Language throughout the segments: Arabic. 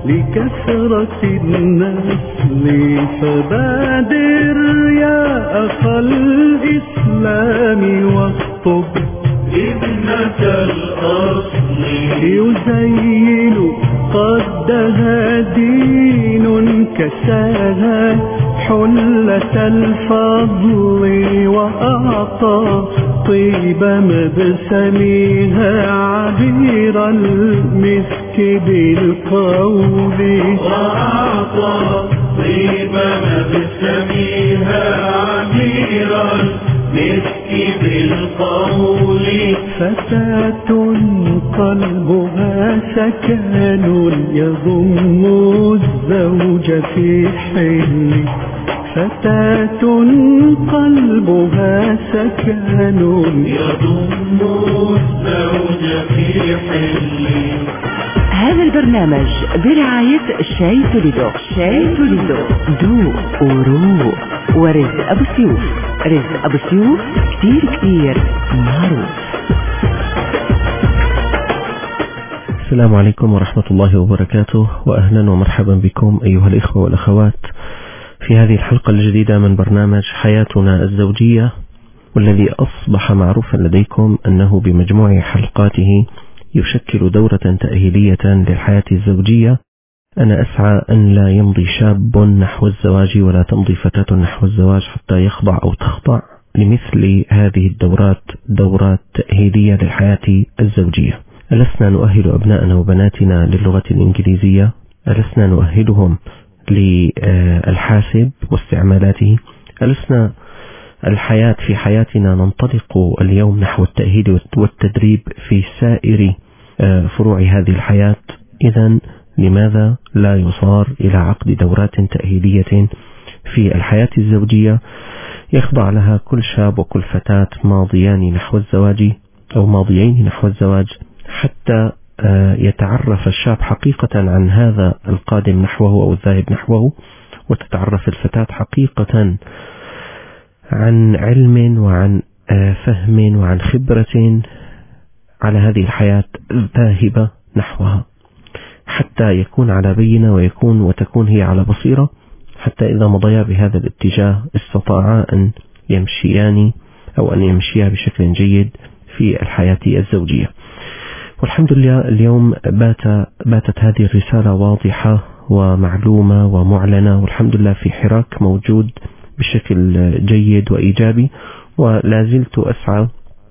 لكثرة النسل فبادر يا أخا الإسلام واخطب ابنة الأصل يزين قدها دين كساها حلة الفضل وأعطى طيب مبسمها عبير المسك بالقول وأعطى طيب مبسمها عبير المسك بالقول فتاة قلبها سكن يضم الزوج في حل فتاة قلبها سكن يضم الزوج في حل. هذا البرنامج برعاية شاي توليدو. شاي توليدو ذوق وروق. ورزق أبو سيوف. رزق أبو سيوف كتير معروف. السلام عليكم ورحمة الله وبركاته، وأهلا ومرحبا بكم أيها الإخوة والأخوات في هذه الحلقة الجديدة من برنامج حياتنا الزوجية، والذي أصبح معروفا لديكم أنه بمجموع حلقاته يشكل دورة تأهيلية للحياة الزوجية. أنا أسعى أن لا يمضي شاب نحو الزواج ولا تمضي فتاة نحو الزواج حتى يخضع أو تخضع لمثل هذه الدورات، دورات تأهيلية للحياة الزوجية. ألسنا نؤهل أبناءنا وبناتنا للغة الإنجليزية؟ ألسنا نؤهلهم للحاسب واستعمالاته؟ ألسنا الحياة في حياتنا ننطلق اليوم نحو التأهيل والتدريب في سائر فروع هذه الحياة؟ إذن لماذا لا يصار إلى عقد دورات تأهيلية في الحياة الزوجية يخضع لها كل شاب وكل فتاة ماضيان نحو الزواج أو ماضيين نحو الزواج، حتى يتعرف الشاب حقيقة عن هذا القادم نحوه أو الذاهب نحوه، وتتعرف الفتاة حقيقة عن علم وعن فهم وعن خبرة على هذه الحياة الذاهبة نحوها، حتى يكون على بينة وتكون هي على بصيرة، حتى إذا مضيا بهذا الاتجاه استطاعا أن يمشيان أو أن يمشيا بشكل جيد في الحياة الزوجية. والحمد لله اليوم باتت هذه الرسالة واضحة ومعلومة ومعلنة، والحمد لله في حراك موجود بشكل جيد وإيجابي، ولا زلت أسعى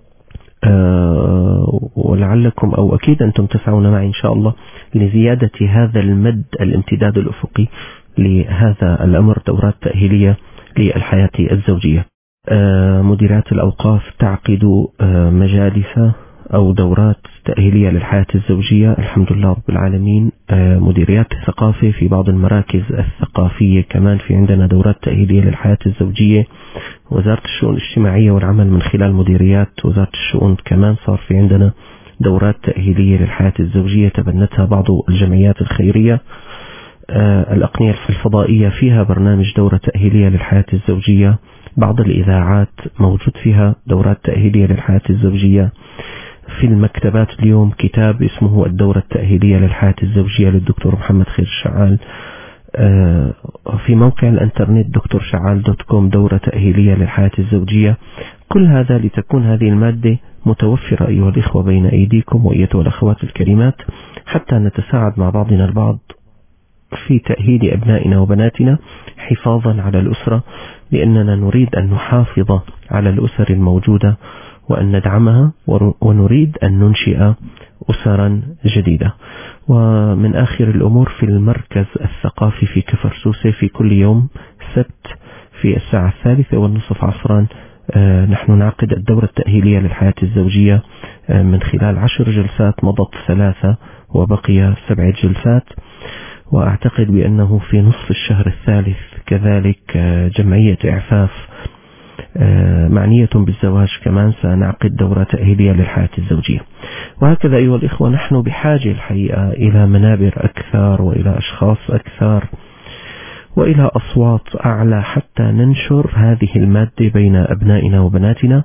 ولعلكم أو أكيد أنتم تسعون معي إن شاء الله لزيادة هذا المد الامتداد الأفقي لهذا الأمر، دورات تأهيلية للحياة الزوجية. مديرات الأوقاف تعقد مجالس أو دورات تأهيلية للحياة الزوجية، الحمد لله رب العالمين. مديريات الثقافة في بعض المراكز الثقافية كمان في عندنا دورات تأهيلية للحياة الزوجية. وزارة الشؤون الاجتماعية والعمل من خلال مديريات وزارة الشؤون كمان صار في عندنا دورات تأهيلية للحياة الزوجية تبنتها بعض الجمعيات الخيرية. الأقنية الفضائية فيها برنامج دورة تأهيلية للحياة الزوجية. بعض الإذاعات موجود فيها دورات تأهيلية للحياة الزوجية. في المكتبات اليوم كتاب اسمه الدورة التأهيلية للحياة الزوجية للدكتور محمد خير الشعال. في موقع الانترنت drsha'al.com دورة تأهيلية للحياة الزوجية. كل هذا لتكون هذه المادة متوفرة أيها الإخوة بين أيديكم وأيتها الأخوات الكريمات، حتى نتساعد مع بعضنا البعض في تأهيل أبنائنا وبناتنا حفاظا على الأسرة، لأننا نريد أن نحافظ على الأسر الموجودة وأن ندعمها، ونريد أن ننشئ أسرا جديدة. ومن آخر الأمور في المركز الثقافي في كفر سوسة في كل يوم سبت في الساعة 3:30 عصرا نحن نعقد الدورة التأهيلية للحياة الزوجية من خلال 10 جلسات، مضت 3 وبقي 7 جلسات. وأعتقد بأنه في نصف الشهر الثالث كذلك جمعية إعفاف معنية بالزواج كمان سنعقد دورة تأهيلية للحياة الزوجية. وهكذا أيها الإخوة نحن بحاجة الحقيقة إلى منابر أكثر وإلى أشخاص أكثر وإلى أصوات أعلى حتى ننشر هذه المادة بين أبنائنا وبناتنا،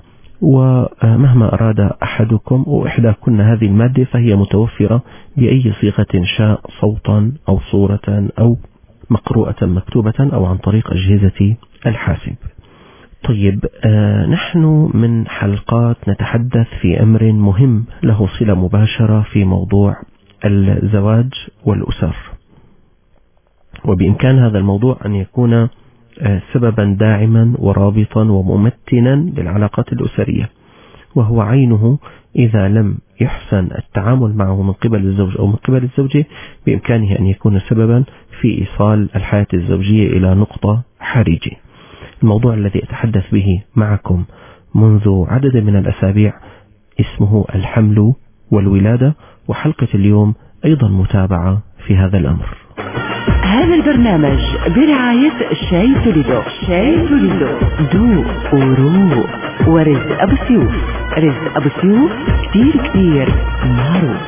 ومهما أراد أحدكم أو إحداكن هذه المادة فهي متوفرة بأي صيغة شاء، صوتا أو صورة أو مقروءة مكتوبة أو عن طريق أجهزة الحاسب. طيب، نحن من حلقات نتحدث في أمر مهم له صلة مباشرة في موضوع الزواج والأسر، وبإمكان هذا الموضوع أن يكون سببا داعما ورابطا وممتنا للعلاقات الأسرية، وهو عينه إذا لم يحسن التعامل معه من قبل الزوج أو من قبل الزوجة بإمكانه أن يكون سببا في إيصال الحياة الزوجية إلى نقطة حرجة. الموضوع الذي أتحدث به معكم منذ عدد من الأسابيع اسمه الحمل والولادة، وحلقة اليوم أيضا متابعة في هذا الأمر. هذا البرنامج برعاية شاي توليدو. شاي توليدو ذوق وروق ورزق أبو سيوف. رزق أبو سيوف كتير معروف.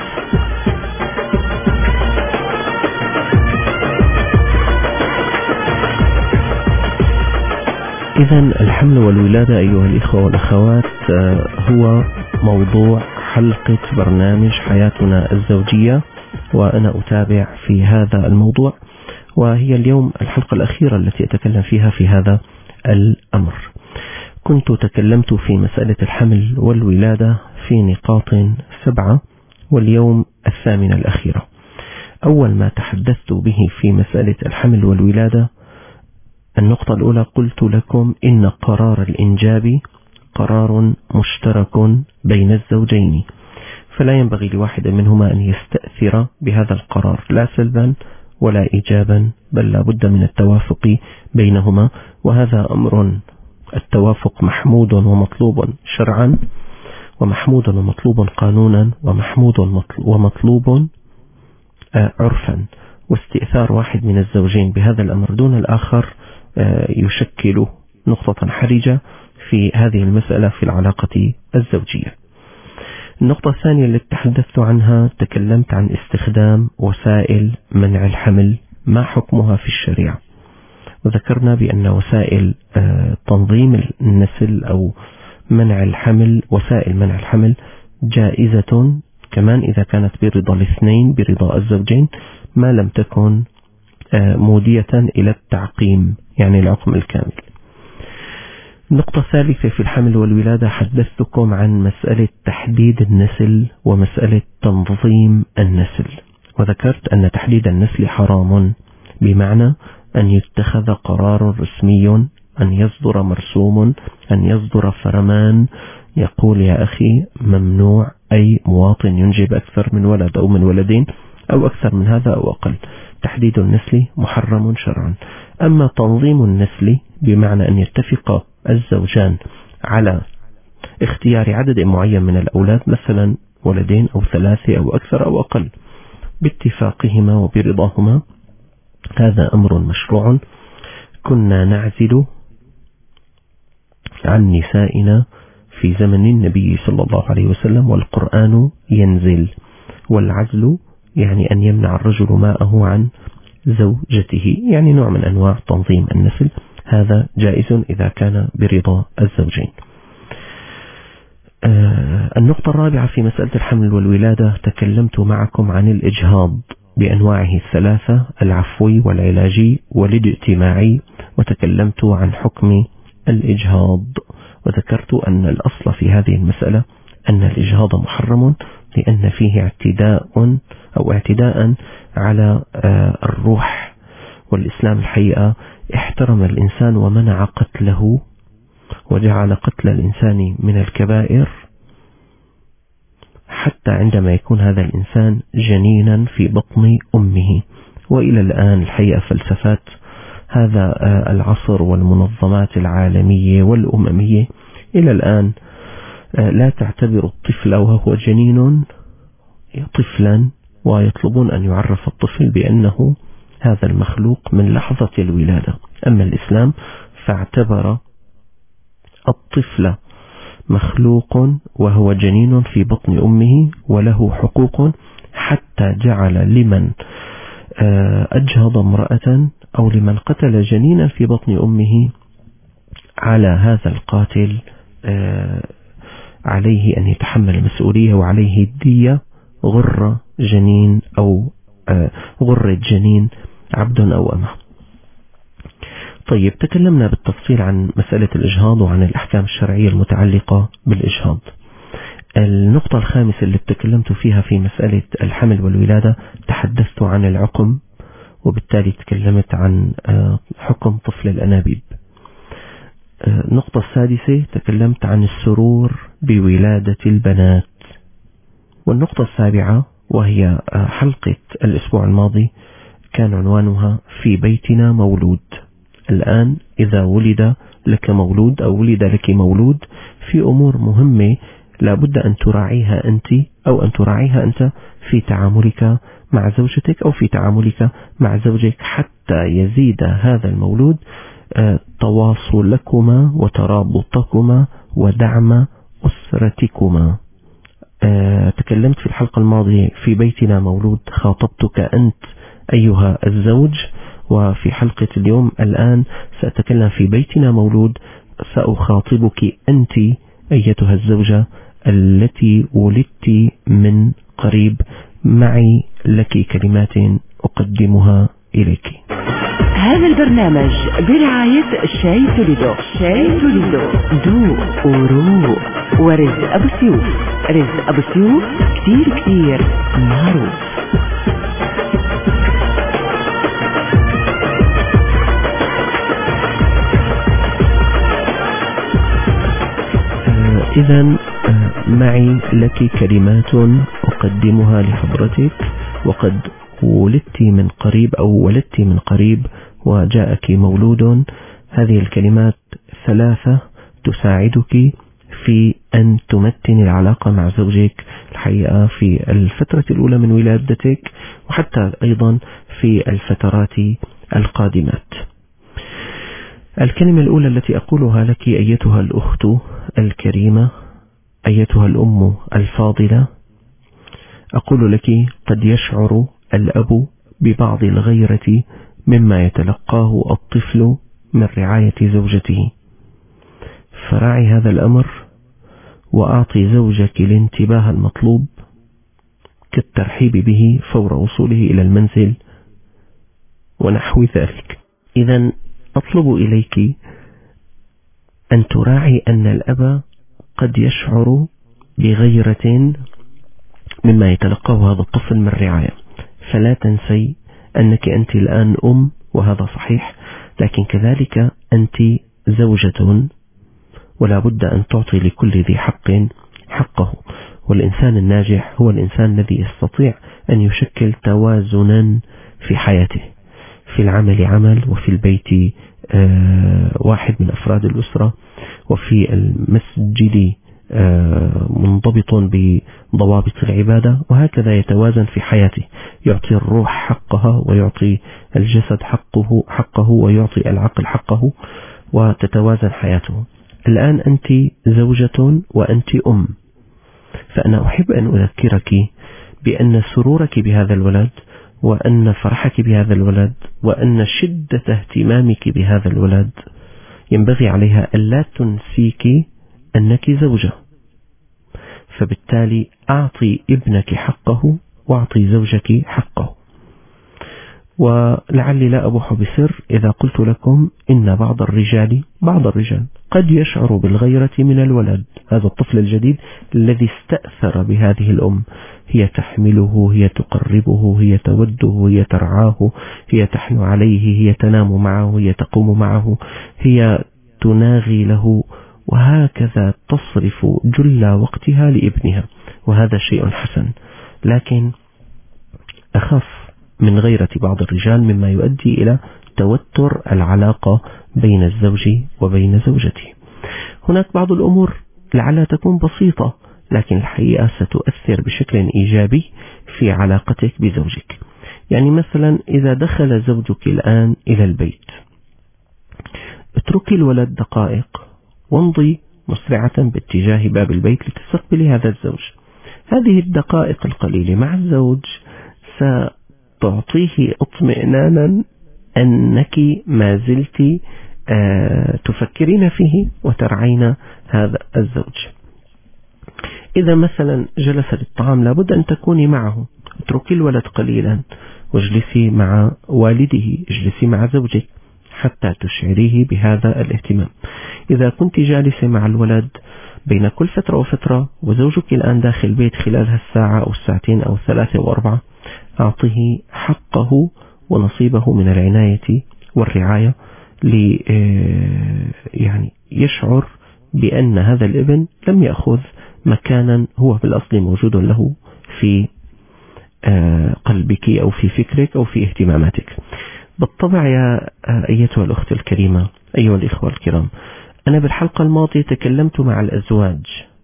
إذا الحمل والولادة أيها الإخوة والأخوات هو موضوع حلقة برنامج حياتنا الزوجية، وأنا أتابع في هذا الموضوع، وهي اليوم الحلقة الأخيرة التي أتكلم فيها في هذا الأمر. كنت تكلمت في مسألة الحمل والولادة في نقاط 7، واليوم 8 الأخيرة. أول ما تحدثت به في مسألة الحمل والولادة، النقطة الأولى قلت لكم إن قرار الإنجاب قرار مشترك بين الزوجين، فلا ينبغي لواحد منهما أن يستأثر بهذا القرار لا سلبا ولا إيجابا، بل لا بد من التوافق بينهما، وهذا أمر التوافق محمود ومطلوب شرعا، ومحمود ومطلوب قانونا، ومحمود ومطلوب عرفا. واستئثار واحد من الزوجين بهذا الأمر دون الآخر يشكل نقطة حرجة في هذه المسألة في العلاقة الزوجية. النقطة الثانية التي تحدثت عنها، تكلمت عن استخدام وسائل منع الحمل، ما حكمها في الشريعة، وذكرنا بأن وسائل تنظيم النسل أو منع الحمل، وسائل منع الحمل جائزة كمان إذا كانت برضا الاثنين، برضا الزوجين، ما لم تكن مودية إلى التعقيم، يعني العقم الكامل. النقطة الثالثة في الحمل والولادة، حدثتكم عن مسألة تحديد النسل ومسألة تنظيم النسل، وذكرت أن تحديد النسل حرام، بمعنى أن يتخذ قرار رسمي، أن يصدر مرسوم، أن يصدر فرمان يقول يا أخي ممنوع أي مواطن ينجب أكثر من ولد أو من ولدين أو أكثر من هذا أو أقل. تحديد النسل محرم شرعا. أما تنظيم النسل بمعنى أن يتفق الزوجان على اختيار عدد معين من الأولاد، مثلا ولدين أو 3 أو أكثر أو أقل، باتفاقهما وبرضاهما، هذا أمر مشروع. كنا نعزل عن نسائنا في زمن النبي صلى الله عليه وسلم والقرآن ينزل، والعزل يعني أن يمنع الرجل ماءه عن زوجته، يعني نوع من أنواع تنظيم النسل، هذا جائز إذا كان برضا الزوجين. النقطة الرابعة في مسألة الحمل والولادة، تكلمت معكم عن الإجهاض بأنواعه 3، العفوي والعلاجي والاجتماعي، وتكلمت عن حكم الإجهاض، وذكرت أن الأصل في هذه المسألة أن الإجهاض محرم، لأن فيه اعتداء على الروح، والإسلام الحقيقة احترم الإنسان ومنع قتله، وجعل قتل الإنسان من الكبائر، حتى عندما يكون هذا الإنسان جنينا في بطن أمه. وإلى الآن الحقيقة فلسفات هذا العصر والمنظمات العالمية والأممية إلى الآن لا تعتبر الطفل وهو جنين طفلا، ويطلبون أن يعرف الطفل بأنه هذا المخلوق من لحظة الولادة. أما الإسلام فاعتبر الطفل مخلوق وهو جنين في بطن أمه وله حقوق، حتى جعل لمن أجهض امرأة أو لمن قتل جنينا في بطن أمه على هذا القاتل عليه أن يتحمل المسؤولية وعليه الدية غر جنين أو غرة جنين عبد أو أمة. طيب، تكلمنا بالتفصيل عن مسألة الإجهاض وعن الأحكام الشرعية المتعلقة بالإجهاض. النقطة الخامسة اللي تكلمت فيها في مسألة الحمل والولادة تحدثت عن العقم، وبالتالي تكلمت عن حكم طفل الأنابيب. النقطة السادسة تكلمت عن السرور بولادة البنات. والنقطة السابعة وهي حلقة الأسبوع الماضي كان عنوانها في بيتنا مولود. الآن إذا ولد لك مولود أو ولد لك مولود، في أمور مهمة لابد أن تراعيها أنت أو أن تراعيها أنت في تعاملك مع زوجتك أو في تعاملك مع زوجك حتى يزيد هذا المولود تواصلكما وترابطكما ودعم أسرتكما. تكلمت في الحلقة الماضية في بيتنا مولود، خاطبتك أنت أيها الزوج، وفي حلقة اليوم الآن سأتكلم في بيتنا مولود، سأخاطبك أنت أيتها الزوجة التي ولدت من قريب. معي لك كلمات أقدمها إليك. هذا البرنامج برعاية شاي توليدو. شاي توليدو دو وروق ورزق أبو سيوف. رزق أبو سيوف كتير كتير معروف. إذن معي لك كلمات أقدمها لحضرتك. وقد ولدت من قريب أو ولدت من قريب وجاءك مولود. هذه الكلمات ثلاثة تساعدك في أن تمتن العلاقة مع زوجك الحقيقة في الفترة الأولى من ولادتك، وحتى أيضا في الفترات القادمات. الكلمة الأولى التي أقولها لك أيتها الأخت الكريمة، أيتها الأم الفاضلة، أقول لك: قد يشعر الأب ببعض الغيرة مما يتلقاه الطفل من رعاية زوجته، فراعي هذا الأمر وأعطي زوجك الانتباه المطلوب كالترحيب به فور وصوله إلى المنزل ونحو ذلك. إذن أطلب إليك أن تراعي أن الأب قد يشعر بغيرة مما يتلقاه هذا الطفل من رعاية، فلا تنسي أنك أنت الآن أم، وهذا صحيح، لكن كذلك أنت زوجة، ولا بد أن تعطي لكل ذي حق حقه. والإنسان الناجح هو الإنسان الذي يستطيع أن يشكل توازنا في حياته، في العمل عمل، وفي البيت واحد من أفراد الأسرة، وفي المسجد منضبط بضوابط العبادة، وهكذا يتوازن في حياته، يعطي الروح حقها ويعطي الجسد حقه ويعطي العقل حقه، وتتوازن حياته. الآن أنت زوجة وأنت أم، فأنا أحب أن أذكرك بأن سرورك بهذا الولد، وأن فرحك بهذا الولد، وأن شدة اهتمامك بهذا الولد ينبغي عليها ألا تنسيك أنك زوجة. فبالتالي أعطي ابنك حقه وأعطي زوجك حقه. ولعلي لا أبوح بسر إذا قلت لكم إن بعض الرجال قد يشعر بالغيرة من الولد، هذا الطفل الجديد الذي استأثر بهذه الأم. هي تحمله، هي تقربه، هي توده، هي ترعاه، هي تحن عليه، هي تنام معه، هي تقوم معه، هي تناغي له، وهكذا تصرف جل وقتها لابنها، وهذا شيء حسن. لكن أخف من غيرة بعض الرجال مما يؤدي إلى توتر العلاقة بين الزوج وبين زوجته. هناك بعض الأمور لعلها تكون بسيطة، لكن الحقيقة ستؤثر بشكل إيجابي في علاقتك بزوجك. يعني مثلا إذا دخل زوجك الآن إلى البيت، اتركي الولد دقائق وامضي مسرعة باتجاه باب البيت لتستقبلي هذا الزوج. هذه الدقائق القليلة مع الزوج ستعطيه اطمئنانا أنك ما زلت تفكرين فيه وترعين هذا الزوج. إذا مثلا جلس للطعام لابد أن تكوني معه، اتركي الولد قليلا واجلسي مع والده، اجلسي مع زوجك حتى تشعريه بهذا الاهتمام. إذا كنت جالسة مع الولد بين كل فترة وفترة وزوجك الآن داخل البيت خلال هالساعة أو الساعتين أو 3 أو 4، أعطيه حقه ونصيبه من العناية والرعاية يعني يشعر بأن هذا الابن لم يأخذ مكانا هو بالأصل موجود له في قلبك أو في فكرك أو في اهتماماتك. بالطبع يا أيتها الأخت الكريمة، أيها الإخوة الكرام، أنا بالحلقة الماضية تكلمت مع الأزواج،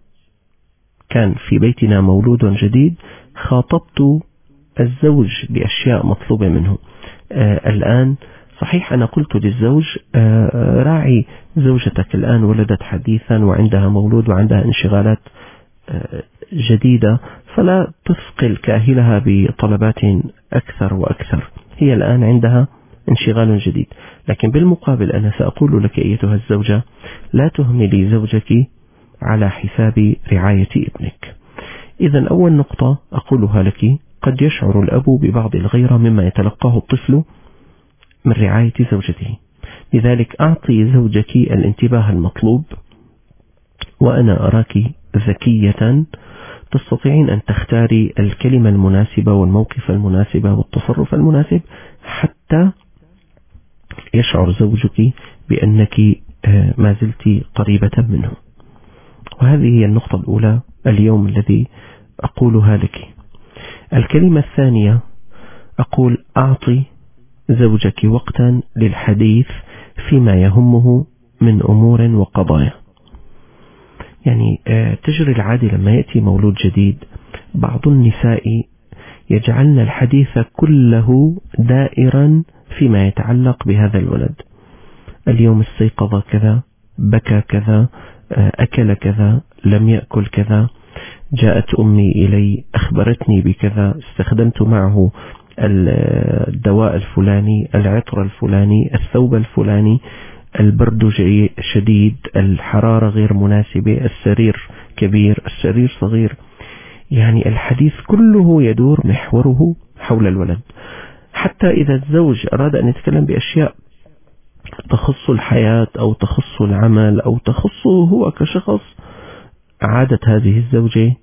كان في بيتنا مولود جديد، خاطبت الزوج بأشياء مطلوبة منه. الآن صحيح أنا قلت للزوج راعي زوجتك الآن ولدت حديثا وعندها مولود وعندها انشغالات جديدة، فلا تثقل كاهلها بطلبات أكثر وأكثر، هي الآن عندها انشغال جديد. لكن بالمقابل أنا سأقول لك أيتها الزوجة لا تهملي زوجك على حساب رعاية ابنك. إذن أول نقطة أقولها لك، قد يشعر الأب ببعض الغيرة مما يتلقاه الطفل من رعاية زوجته، لذلك أعطي زوجك الانتباه المطلوب، وأنا أراك ذكية تستطيعين أن تختاري الكلمة المناسبة والموقف المناسب والتصرف المناسب حتى يشعر زوجك بأنك ما زلت قريبة منه. وهذه هي النقطة الأولى اليوم الذي أقولها لك. الكلمة الثانية أقول أعطي زوجك وقتا للحديث فيما يهمه من أمور وقضايا. يعني تجري العادة لما يأتي مولود جديد بعض النساء يجعلن الحديث كله دائرا فيما يتعلق بهذا الولد. اليوم استيقظ كذا، بكى كذا، أكل كذا، لم يأكل كذا، جاءت أمي إلي أخبرتني بكذا، استخدمت معه الدواء الفلاني، العطر الفلاني، الثوب الفلاني، البرد شديد، الحرارة غير مناسبة، السرير كبير، السرير صغير. يعني الحديث كله يدور محوره حول الولد. حتى إذا الزوج أراد أن يتكلم بأشياء تخص الحياة أو تخص العمل أو تخصه هو كشخص، عادت هذه الزوجة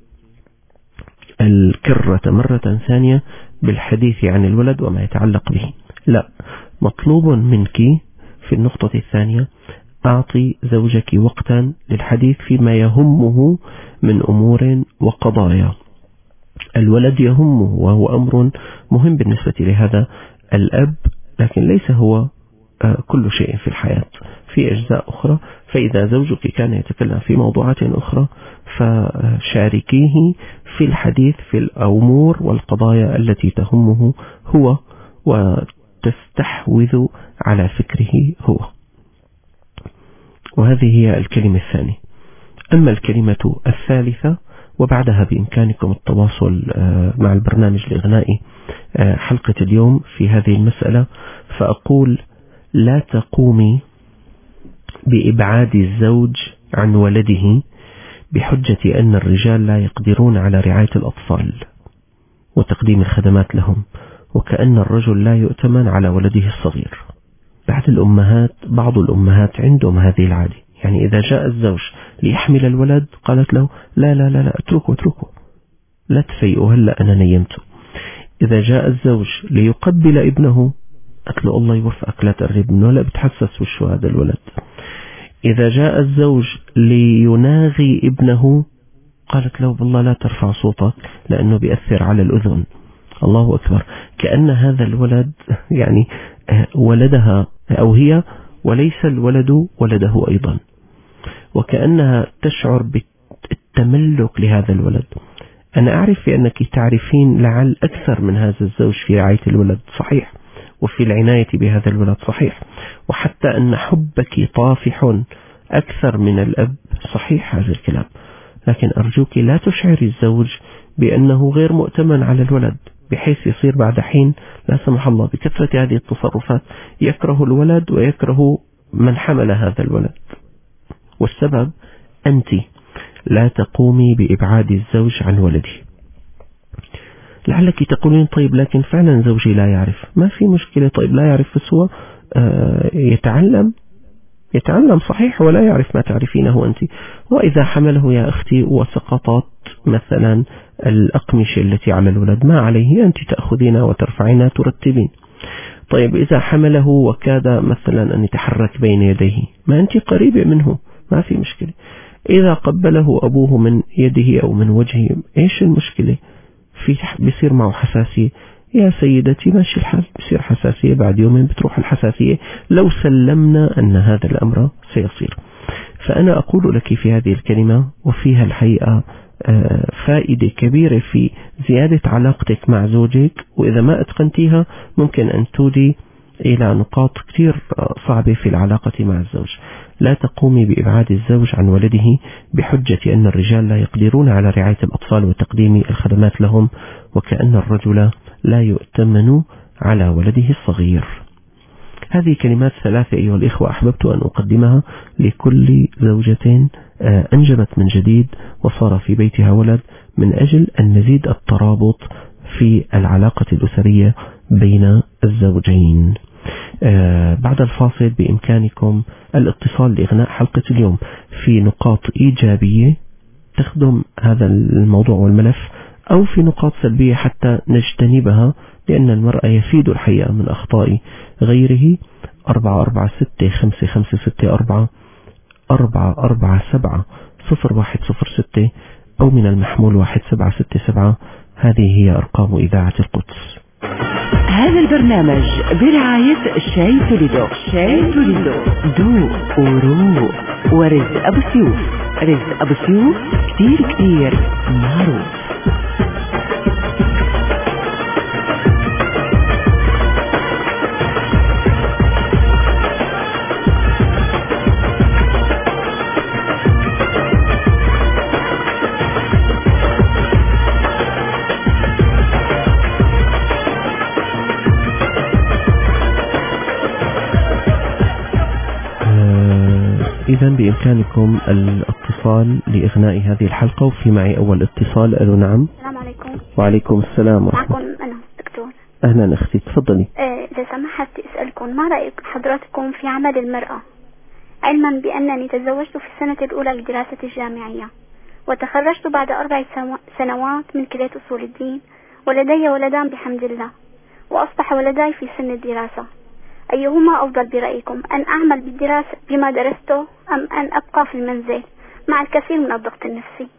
الكرة مرة ثانية بالحديث عن الولد وما يتعلق به. لا، مطلوب منك في النقطة الثانية أعطي زوجك وقتا للحديث فيما يهمه من أمور وقضايا. الولد يهمه وهو أمر مهم بالنسبة لهذا الأب، لكن ليس هو كل شيء في الحياة، في أجزاء أخرى. فإذا زوجك كان يتكلم في موضوعات أخرى فشاركيه في الحديث في الأمور والقضايا التي تهمه هو وتستحوذ على فكره هو. وهذه هي الكلمة الثانية. أما الكلمة الثالثة، وبعدها بإمكانكم التواصل مع البرنامج الإغنائي حلقة اليوم في هذه المسألة، فأقول لا تقومي بإبعاد الزوج عن ولده بحجة أن الرجال لا يقدرون على رعاية الأطفال وتقديم الخدمات لهم، وكأن الرجل لا يؤتمن على ولده الصغير. بعض الأمهات عندهم هذه العادة، يعني إذا جاء الزوج ليحمل الولد قالت له لا لا لا لا اتركه لا تفيئه، هلأ أنا نيمته. إذا جاء الزوج ليقبل ابنه قالت له الله يوفقك لا تقرب منه، لا بتحسس وشو هذا الولد. إذا جاء الزوج ليناغي ابنه قالت له بالله لا ترفع صوتك لأنه بيأثر على الأذن. الله أكبر، كأن هذا الولد يعني ولدها أو هي وليس الولد ولده أيضا، وكأنها تشعر بالتملك لهذا الولد. أنا أعرف أنك تعرفين لعل أكثر من هذا الزوج في رعاية الولد، صحيح، وفي العناية بهذا الولد، صحيح، وحتى أن حبك طافح أكثر من الأب، صحيح هذا الكلام. لكن أرجوك لا تشعري الزوج بأنه غير مؤتمن على الولد، بحيث يصير بعد حين لا سمح الله بكثرة هذه التصرفات يكره الولد ويكره من حمل هذا الولد. والسبب أنت لا تقومي بإبعاد الزوج عن ولده. لعلك تقولين طيب لكن فعلا زوجي لا يعرف. ما في مشكلة، طيب لا يعرف بس هو يتعلم صحيح ولا يعرف ما تعرفينه أنت. وإذا حمله يا أختي وسقطت مثلا الأقمشة التي على الولد، ما عليه، أنت تأخذينها وترفعينها ترتبين. طيب إذا حمله وكاد مثلا أن يتحرك بين يديه، ما أنت قريبة منه، ما في مشكلة. إذا قبله أبوه من يده أو من وجهه، إيش المشكلة؟ بيصير معه حساسية، يا سيدتي ماشي الحال، بيصير حساسية، بعد يومين بتروح الحساسية لو سلمنا أن هذا الأمر سيصير. فأنا أقول لك في هذه الكلمة وفيها الحقيقة فائدة كبيرة في زيادة علاقتك مع زوجك، وإذا ما أتقنتيها ممكن أن تودي إلى نقاط كثير صعبة في العلاقة مع الزوج. لا تقومي بإبعاد الزوج عن ولده بحجة أن الرجال لا يقدرون على رعاية الأطفال وتقديم الخدمات لهم، وكأن الرجل لا يؤتمن على ولده الصغير. هذه كلمات ثلاثة أيها الإخوة أحببت أن أقدمها لكل زوجة أنجبت من جديد وصار في بيتها ولد، من أجل أن نزيد الترابط في العلاقة الأسرية بين الزوجين. بعد الفاصل بإمكانكم الاتصال لإغناء حلقة اليوم في نقاط إيجابية تخدم هذا الموضوع والملف، أو في نقاط سلبية حتى نجتنبها، لأن المرأة يفيد الحقيقة من أخطاء غيره. 446-556-4 447-0106 أو من المحمول 1767. هذه هي أرقام إذاعة القدس. هذا البرنامج برعاية شاي توليدو. شاي توليدو ذوق وروق. ورزق أبو سيوف. رزق أبو سيوف كتير معروف. إذن بإمكانكم الاتصال لإغناء هذه الحلقة، وفي معي أول اتصال. ألو نعم. السلام عليكم. وعليكم السلام ورحمة. معكم أنا دكتور. أهلا أختي، تفضلي. إذا سمحت أسألكم ما رأيك حضراتكم في عمل المرأة، علما بأنني تزوجت في السنة الأولى لدراسة الجامعية، وتخرجت بعد 4 سنوات من كلية أصول الدين، ولدي ولدان بحمد الله، وأصبح ولداي في سن الدراسة. أيهما أفضل برأيكم، أن أعمل بالدراسة بما درسته أم أن أبقى في المنزل مع الكثير من الضغط النفسي؟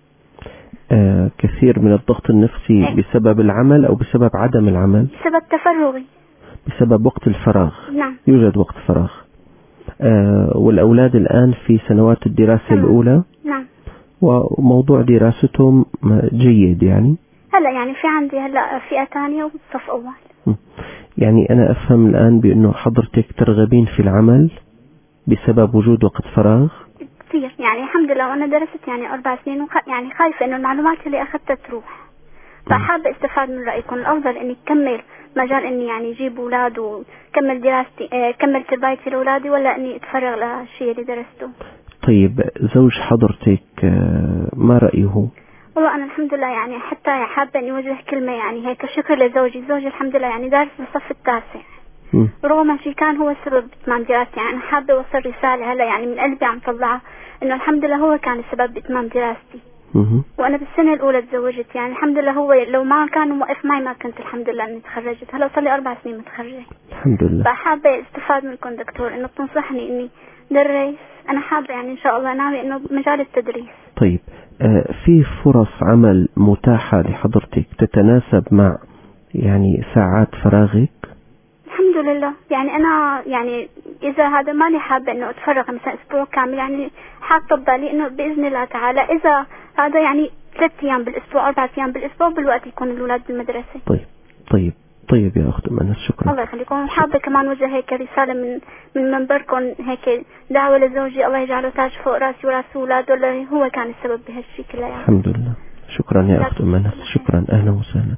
كثير من الضغط النفسي بسبب العمل أو بسبب عدم العمل؟ بسبب تفرغي. بسبب وقت الفراغ. نعم. يوجد وقت فراغ. والأولاد الآن في سنوات الدراسة الأولى. نعم. وموضوع دراستهم جيد يعني؟ هلا يعني في عندي هلا فئة ثانية وصف أول. يعني أنا أفهم الآن بأنه حضرتك ترغبين في العمل بسبب وجود وقت فراغ كثير. يعني الحمد لله وأنا درست يعني 4 سنين يعني خايفة إنه المعلومات اللي أخذتها تروح، فحابة استفاد من رأيكم. الأفضل إني أكمل مجال إني يعني أجيب أولاد وكمل دراستي، كمل تربيتي لأولادي، ولا إني أتفرغ للشيء اللي درسته؟ طيب زوج حضرتك ما رأيه؟ والله أنا الحمد لله يعني حتى حابة إني أوجه كلمة يعني هيك شكر لزوجي. زوجي الحمد لله يعني دارس بالصف التاسع، رغم شيء كان هو السبب بإتمام دراستي. يعني أنا حابة أوصل رسالة هلا يعني من قلبي عم طلعها، إنه الحمد لله هو كان السبب بإتمام دراستي. وأنا بالسنة الأولى تزوجت، يعني الحمد لله هو لو ما كان موقف معي ما كنت الحمد لله إني تخرجت. هلا صار لي 4 سنين متخرجة الحمد لله. فحابة استفاد منكم دكتور إنه تنصحني إني درس. أنا حابة يعني إن شاء الله ناوي إنه مجال التدريس. طيب في فرص عمل متاحة لحضرتك تتناسب مع يعني ساعات فراغك؟ الحمد لله. يعني أنا يعني إذا هذا ماني حابة إنه أتفرغ مثلا أسبوع كامل، يعني حاطة ببالي إنه بإذن الله تعالى إذا هذا يعني 3 أيام بالأسبوع 4 أيام بالأسبوع بالوقت يكون الأولاد بالمدرسة. طيب يا أخت أمانة، شكرا. الله يخليكم. حابة كمان وجه هيك رسالة من منبركم، هيك دعوة لزوجي الله يجعله تاج فوق راسي وراس أولاد، ولا هو كان السبب بهالشيء كله يعني. الحمد لله. شكرا يا أخت أمانة، شكرا. أهلا وسهلا.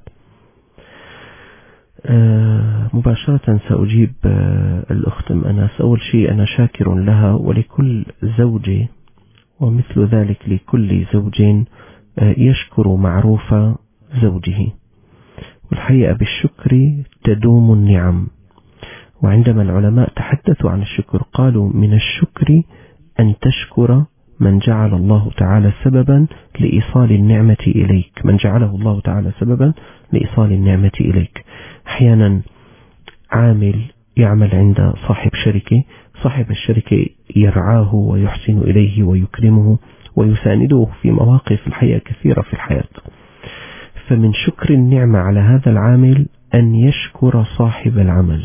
مباشرة سأجيب الأخت أنس. أول شيء أنا شاكر لها ولكل زوجة ومثل ذلك لكل زوج يشكر معروف زوجه. والحقيقة بالشكر تدوم النعم. وعندما العلماء تحدثوا عن الشكر قالوا من الشكر أن تشكر من جعل الله تعالى سببا لإيصال النعمة إليك، من جعله الله تعالى سببا لإيصال النعمة إليك. أحيانا عامل يعمل عند صاحب شركة، صاحب الشركة يرعاه ويحسن إليه ويكرمه ويسانده في مواقف الحياة كثيرة في الحياة. فمن شكر النعمة على هذا العامل أن يشكر صاحب العمل.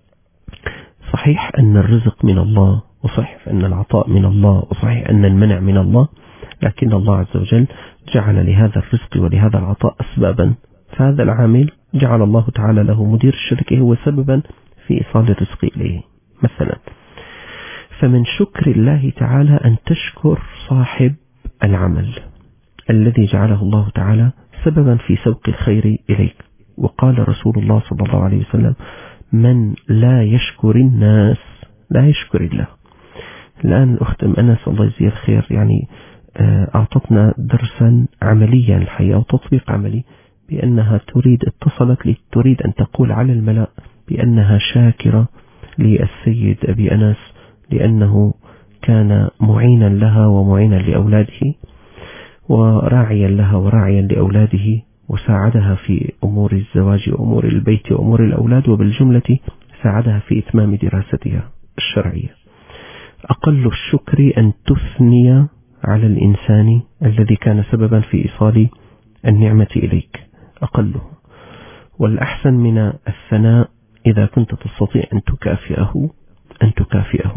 صحيح أن الرزق من الله، وصحيح أن العطاء من الله، وصحيح أن المنع من الله، لكن الله عز وجل جعل لهذا الرزق ولهذا العطاء أسبابا. فهذا العامل جعل الله تعالى له مدير الشركة هو سببا في إيصال الرزق إليه مثلا. فمن شكر الله تعالى أن تشكر صاحب العمل الذي جعله الله تعالى سببا في سوق الخير إليك. وقال رسول الله صلى الله عليه وسلم: من لا يشكر الناس لا يشكر الله. الآن الأخت أنس الله يجزيها الخير يعني أعطتنا درسا عمليا الحقيقة وتطبيق عملي، بأنها اتصلت لي تريد أن تقول على الملأ بأنها شاكرة للسيد أبي أنس لأنه كان معينا لها ومعينا لأولاده وراعيا لها وراعيا لأولاده، وساعدها في أمور الزواج وأمور البيت وأمور الأولاد، وبالجملة ساعدها في إتمام دراستها الشرعية. أقل الشكر أن تثني على الإنسان الذي كان سببا في إيصال النعمة إليك، أقله. والأحسن من الثناء إذا كنت تستطيع أن تكافئه.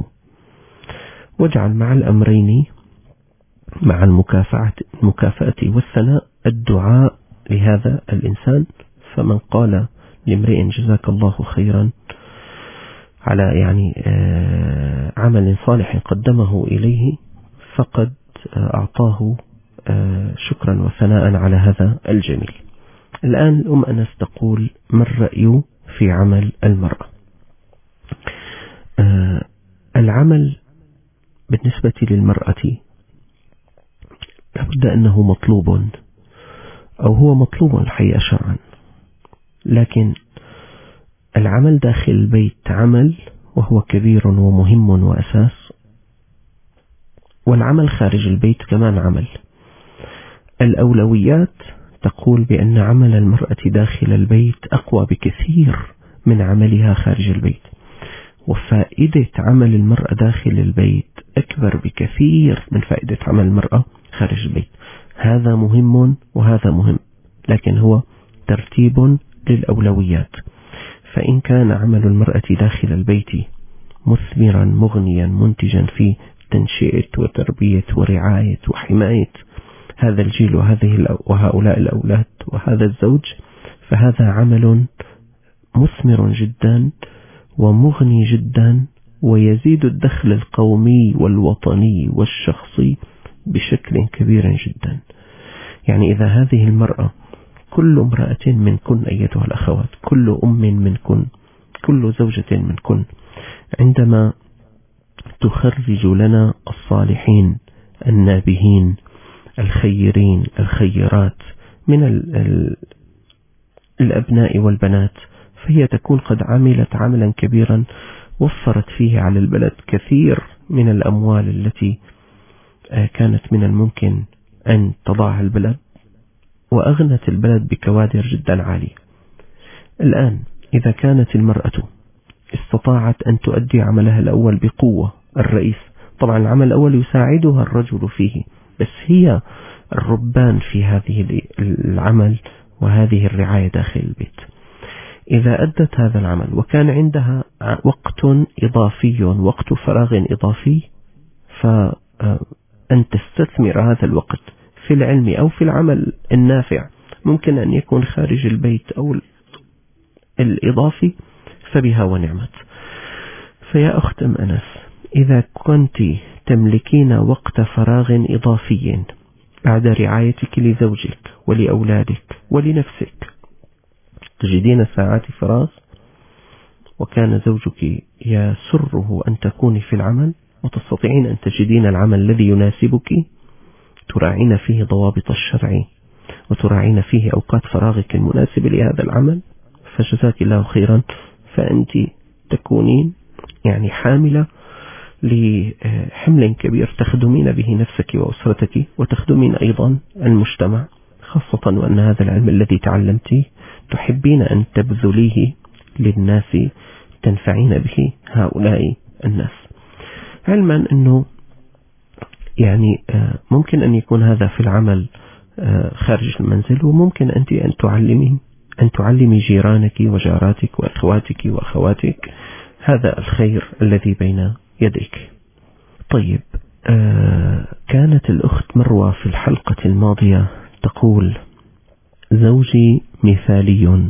واجعل مع الأمرين، مع المكافأة والثناء، الدعاء لهذا الإنسان. فمن قال لامرئ جزاك الله خيرا على عمل صالح قدمه إليه فقد أعطاه شكرا وثناء على هذا الجميل. الآن أنس تقول: ما الرأي في عمل المرأة؟ العمل بالنسبة للمرأة لابد أنه مطلوب، أو هو مطلوب الحقيقة شرعا، لكن العمل داخل البيت عمل وهو كبير ومهم وأساس، والعمل خارج البيت كمان عمل. الأولويات تقول بأن عمل المرأة داخل البيت أقوى بكثير من عملها خارج البيت، وفائدة عمل المرأة داخل البيت أكبر بكثير من فائدة عمل المرأة خارج البيت. هذا مهم وهذا مهم، لكن هو ترتيب للأولويات. فإن كان عمل المرأة داخل البيت مثمرا مغنيا منتجا في تنشئة وتربية ورعاية وحماية هذا الجيل وهؤلاء الأولاد وهذا الزوج، فهذا عمل مثمر جدا ومغني جدا، ويزيد الدخل القومي والوطني والشخصي بشكل كبير جدا. يعني إذا هذه المرأة، كل امرأة منكن أيتها الأخوات، كل أم منكن، كل زوجة منكن، عندما تخرج لنا الصالحين النابهين الخيرين الخيرات من الأبناء والبنات، فهي تكون قد عملت عملا كبيرا وفرت فيه على البلد كثير من الأموال التي كانت من الممكن أن تضعها البلد، وأغنت البلد بكوادر جدا عالية. الآن إذا كانت المرأة استطاعت أن تؤدي عملها الأول بقوة، الرئيس طبعا العمل الأول يساعدها الرجل فيه، بس هي الربان في هذه العمل وهذه الرعاية داخل البيت. إذا أدت هذا العمل وكان عندها وقت إضافي، وقت فراغ إضافي، فأن تستثمر هذا الوقت في العلم أو في العمل النافع، ممكن أن يكون خارج البيت أو الإضافي، فبها ونعمت. فيا أخت أنس، إذا كنت تملكين وقت فراغ إضافي بعد رعايتك لزوجك ولأولادك ولنفسك، تجدين ساعات فراغ، وكان زوجك يسره أن تكوني في العمل، وتستطيعين أن تجدين العمل الذي يناسبك تراعين فيه ضوابط الشرع وتراعين فيه أوقات فراغك المناسبة لهذا العمل، فجزاك الله خيرا. فأنت تكونين يعني حاملة لحمل كبير تخدمين به نفسك وأسرتك وتخدمين أيضا المجتمع، خاصة وأن هذا العلم الذي تعلمتيه تحبين أن تبذليه للناس تنفعين به هؤلاء الناس. علما أنه يعني ممكن أن يكون هذا في العمل خارج المنزل، وممكن أنت أن تعلمي جيرانك وجاراتك وأخواتك وأخواتك هذا الخير الذي بين يديك. طيب، كانت الأخت مروة في الحلقة الماضية تقول: زوجي مثالي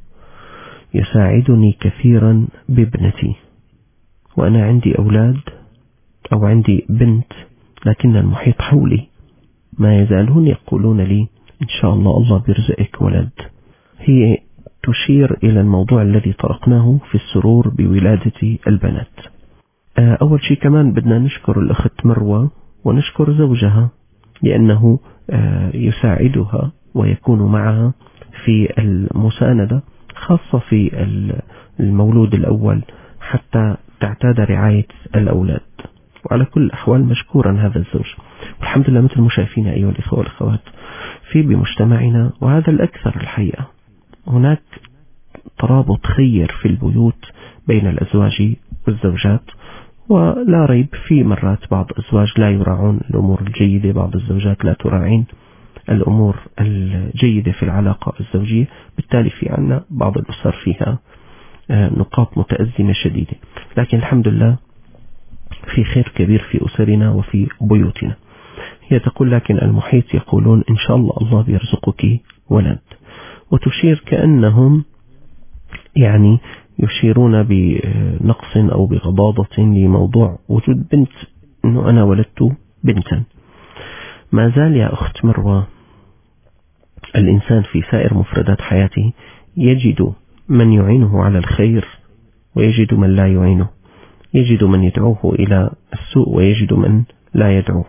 يساعدني كثيرا بابنتي، وأنا عندي أولاد أو عندي بنت، لكن المحيط حولي ما يزالون يقولون لي إن شاء الله بيرزقك ولد. هي تشير إلى الموضوع الذي طرقناه في السرور بولادة البنات. أول شيء كمان بدنا نشكر الأخت مروة ونشكر زوجها لأنه يساعدها ويكون معها في المساندة، خاصة في المولود الأول حتى تعتاد رعاية الأولاد. وعلى كل الأحوال مشكورا هذا الزوج. والحمد لله مثل ما شايفين أيها الإخوة والأخوات في بمجتمعنا، وهذا الأكثر الحقيقة، هناك ترابط خير في البيوت بين الأزواج والزوجات. ولا ريب في مرات بعض الأزواج لا يراعون الأمور الجيدة، بعض الزوجات لا تراعين الأمور الجيدة في العلاقة الزوجية، بالتالي في عنا بعض الأسر فيها نقاط متأزمة شديدة. لكن الحمد لله في خير كبير في أسرنا وفي بيوتنا. هي تقول: لكن المحيط يقولون إن شاء الله بيرزقك ولد، وتشير كأنهم يعني يشيرون بنقص أو بغضاضة لموضوع وجود بنت، أنه أنا ولدت بنتا. ما زال يا أخت مروة الإنسان في سائر مفردات حياته يجد من يعينه على الخير ويجد من لا يعينه، يجد من يدعوه إلى السوء ويجد من لا يدعوه.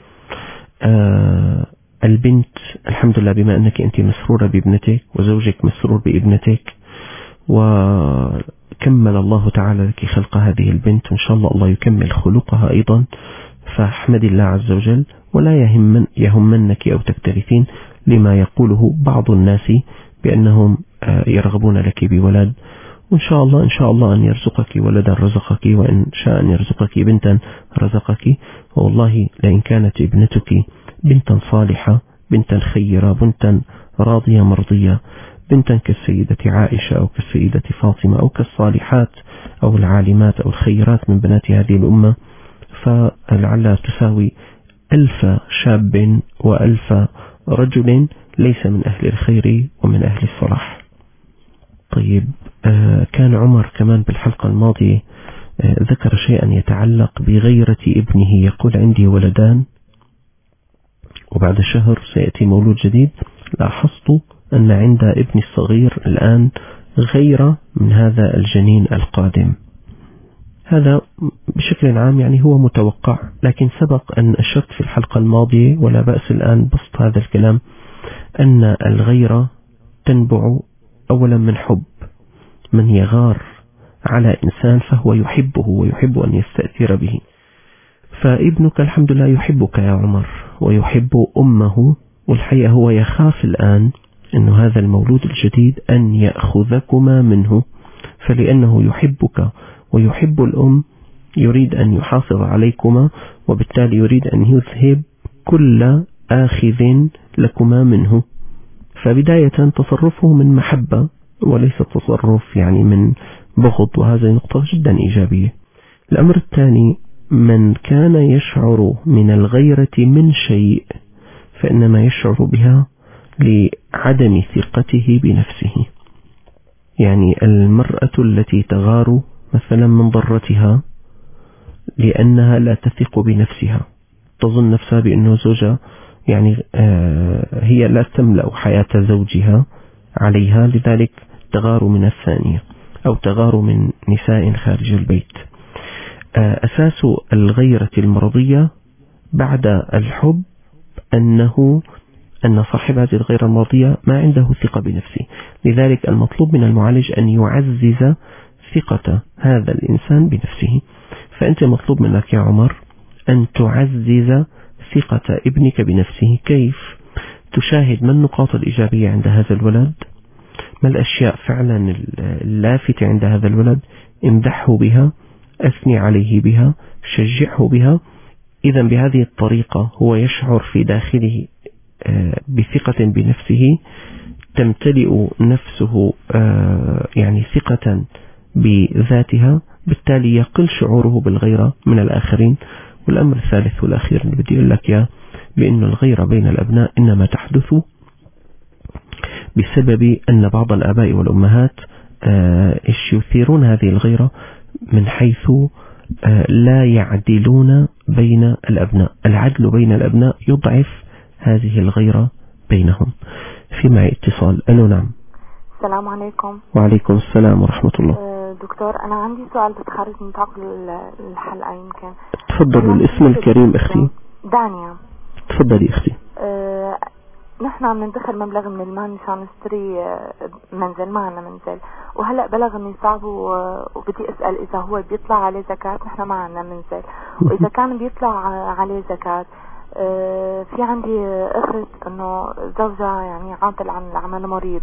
البنت الحمد لله، بما أنك أنت مسرورة بابنتك وزوجك مسرور بابنتك، وكمل الله تعالى لك خلق هذه البنت، وإن شاء الله يكمل خلقها أيضا، فاحمد الله عز وجل، ولا يهمنك أو تكترثين لما يقوله بعض الناس بأنهم يرغبون لك بولد. وإن شاء الله أن يرزقك ولدا رزقك، وإن شاء أن يرزقك بنتا رزقك. والله لئن كانت ابنتك بنتا صالحة، بنتا خيرة، بنتا راضية مرضية، بنتا كالسيدة عائشة أو كالسيدة فاطمة أو كالصالحات أو العالمات أو الخيرات من بنات هذه الأمة، فلعلها تساوي 1000 شاب و1000 رجل ليس من أهل الخير ومن أهل الصلاح. طيب، كان عمر كمان بالحلقة الماضية ذكر شيئا يتعلق بغيرة ابنه، يقول: عندي ولدان وبعد شهر سيأتي مولود جديد، لاحظت أن عند ابني الصغير الآن غيرة من هذا الجنين القادم. هذا بشكل عام يعني هو متوقع، لكن سبق أن أشرت في الحلقة الماضية ولا بأس الآن بسط هذا الكلام، أن الغيرة تنبع أولا من حب. من يغار على إنسان فهو يحبه ويحب أن يستأثر به. فابنك الحمد لله يحبك يا عمر ويحب أمه، والحقيقة هو يخاف الآن أن هذا المولود الجديد أن يأخذكما منه، فلأنه يحبك ويحب الأم يريد أن يحافظ عليكما، وبالتالي يريد أن يذهب كل آخذ لكما منه. فبداية تصرفه من محبة وليس تصرف يعني من بغض، وهذا نقطة جدا إيجابية. الأمر الثاني: من كان يشعر من الغيرة من شيء فإنما يشعر بها لعدم ثقته بنفسه. يعني المرأة التي تغار مثلا من ضرتها لأنها لا تثق بنفسها، تظن نفسها بأنه زوجها يعني هي لا تملأ حياة زوجها عليها، لذلك تغار من الثانية أو تغار من نساء خارج البيت. أساس الغيرة المرضية بعد الحب أن صاحب هذه الغيرة المرضية ما عنده ثقة بنفسه. لذلك المطلوب من المعالج أن يعزز ثقة هذا الإنسان بنفسه. فأنت مطلوب منك يا عمر أن تعزز ثقة ابنك بنفسه. كيف؟ تشاهد ما النقاط الإيجابية عند هذا الولد، ما الأشياء فعلا اللافتة عند هذا الولد، امدحه بها، أثني عليه بها، شجعه بها. إذا بهذه الطريقة هو يشعر في داخله بثقة بنفسه، تمتلئ نفسه يعني ثقة بذاتها، بالتالي يقل شعوره بالغيرة من الآخرين. والأمر الثالث والأخير اللي بدي أقول لك يا بأن الغيرة بين الأبناء إنما تحدث بسبب أن بعض الآباء والأمهات يثيرون هذه الغيرة من حيث لا يعدلون بين الأبناء. العدل بين الأبناء يضعف هذه الغيرة بينهم. في معي اتصال. ألو نعم. السلام عليكم. وعليكم السلام ورحمة الله. دكتور أنا عندي سؤال بتخرج من نطاق الحلقة يمكن. تفضلوا. الاسم الكريم أختي. دانيا. تفضلي أختي. نحن عم ندخل مبلغ من المال مشان نشتري منزل، معنا منزل، وهلأ بلغ النصاب وبدي أسأل إذا هو بيطلع عليه زكاة. نحن ما عنا منزل، وإذا كان بيطلع عليه زكاة. في عندي أخت إنه زوجها يعني عاطل عن العمل، مريض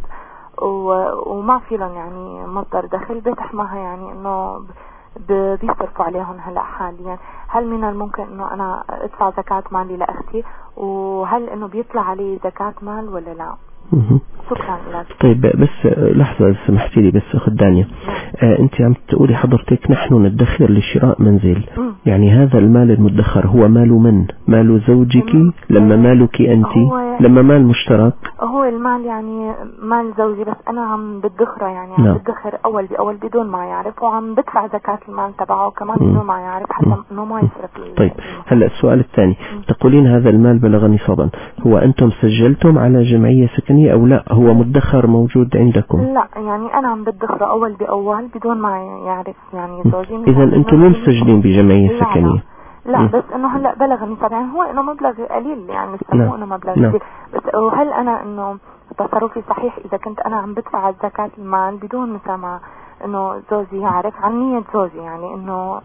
وما في لهم يعني مصدر دخل، بتحمها يعني إنه بيصرفوا عليهم هلأ حاليا. هل من الممكن إنه أنا أدفع زكاة مالي لأختي، وهل إنه بيطلع علي زكاة مال ولا لا؟ شكرا لك. طيب بس لحظة سمحتي لي بس أخت دانيا. أنت عم تقولي حضرتك نحن ندخر لشراء منزل. يعني هذا المال المدخر هو مال من؟ مال زوجك لما مالك أنت لما مال مشترك؟ هو المال يعني مال زوجي، بس أنا عم بدخره يعني عم بدخر أول بأول بدون ما يعرف، وعم بدفع زكاة المال تبعه كمان بدون ما يعرف حتى إنه ما يصرف. طيب هلا السؤال الثاني، تقولين هذا المال بلغ نصابا، هو أنتم سجلتم على جمعية سكنية أو لا؟ هو مدخر موجود عندكم؟ لا يعني أنا عم بدخره أول بأول بدون ما يعرف يعني زوجي. إذا أنتم مو مسجلين بجمعية سكنية؟ لا بس إنه هلا بلغ النصاب، يعني هو إنه مبلغ قليل يعني مستمو إنه مبلغ كبير. بس وهل أنا إنه تصرفي صحيح إذا كنت أنا عم بدفع زكاة المال بدون مثلا إنه زوجي يعرف عن نية زوجي، يعني إنه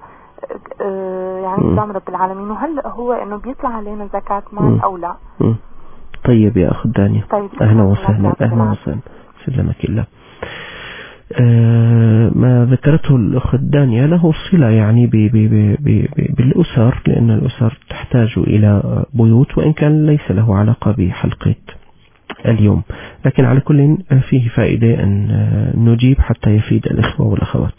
يعني قدام رب العالمين، وهل هو إنه بيطلع علينا زكاة مال أو لا؟ طيب يا أخت دانيا. طيب أهلا وسهلا. أهلا وسهلا. سلمك الله. ما ذكرته الأخت دانيا له صلة يعني بالأسر، لأن الأسر تحتاج إلى بيوت، وإن كان ليس له علاقة بحلقة اليوم، لكن على كل فيه فائدة أن نجيب حتى يفيد الإخوة والأخوات.